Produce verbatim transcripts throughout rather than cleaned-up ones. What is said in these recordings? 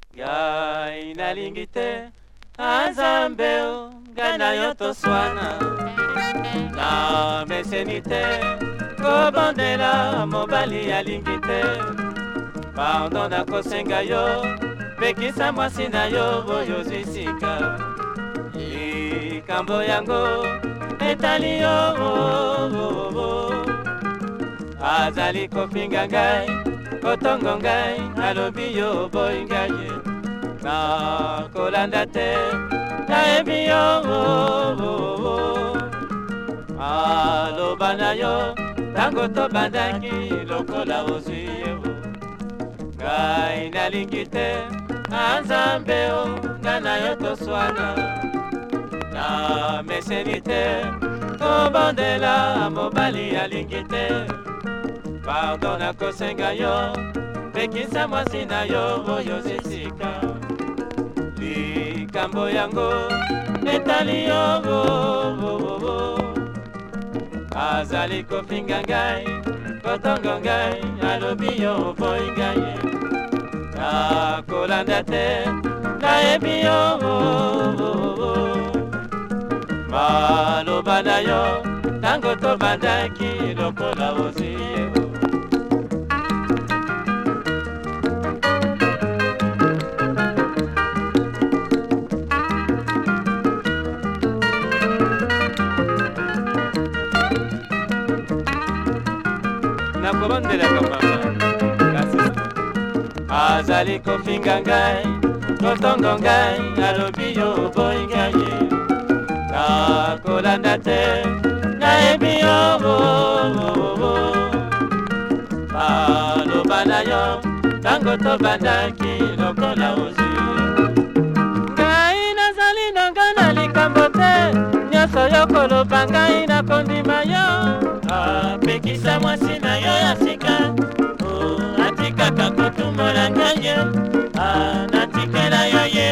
Ngai nalingi te Nzambe ngai na yo toswana na meseni te kobondela mobali alingi te pardon nakosenga yo pekisa mwasi na yo oyo ozwi sika likambo yango etali yo azali kopinga ngai kotongo ngai alobi yo boyi ngai ye na kolanda te nayebi yo aloba na yo tango tobandaki lokola ozwi ye ngai nalingi te Nzambe ngai na yo toswana na meseni te kobondela mobali alingi te pardon nakosenga yo pekisa mwasi na yo oyo zisika likambo yango etali yo azali kofinga ngai kotongo ngai alobi yo boyi ngai nakolanda te nayebi yo maloba na yo tango tobandaki lokola ozwi ye nakobondelaka mama azali kofinga ngai kotongo ngai alobi yo boyi ngai ye nakolanda te nayebi yo maloba na yo tango tobandaki lokola ozwi ngai nazali na ngai na likambo te nyonso yo koloba ngai nakondima yo apekisa mwasi na yo ya sika atikaka kotumola ngai ye natikela yo ye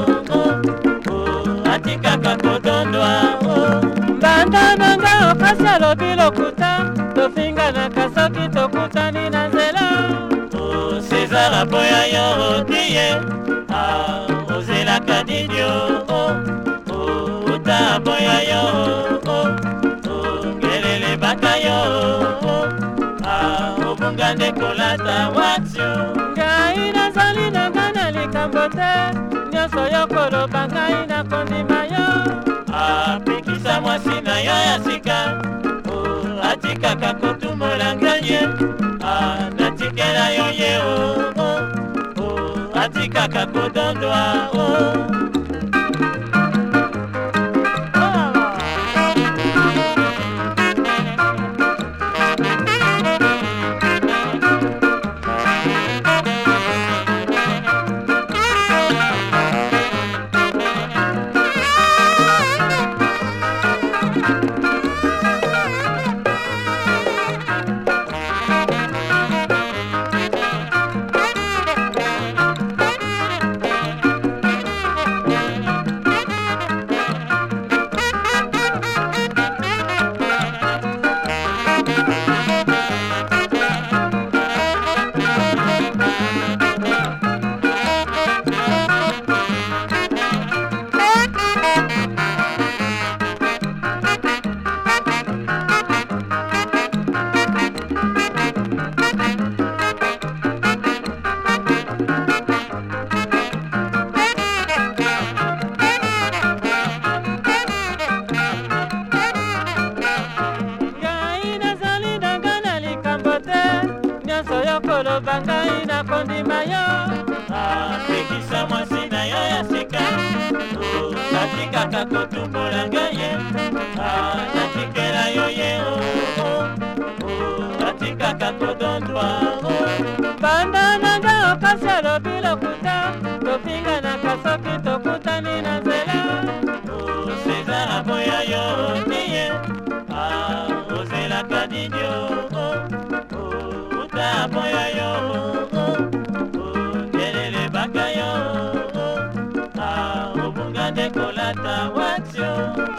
atikaka kodondwa mbanda na ngai okasi alobi lokuta tofinganaka soki tokutani na nzela César aboya yo otiye ozelaka didio uta aboya yo ngelele baka yo obunga nde kolata watio ngai nazali na ngai na likambo te nyonso yo koloba ngai nakondima yo apekisa mwasi na yo ya sika atikaka kotumola ngai ye natikela yo ye atikaka kodondwa koloba ngai nakondima yo apekisa mwasi na yo ya sika natikaka kotumbola ngai ye natikela yo ye natikaka kodondwa banda na ngai okasi alobi lokuta tofinganaka soki tokutani na nzela César aboya yo tiye ozelaka didio aboya yo ngelele baka yo obunga nde kolata watio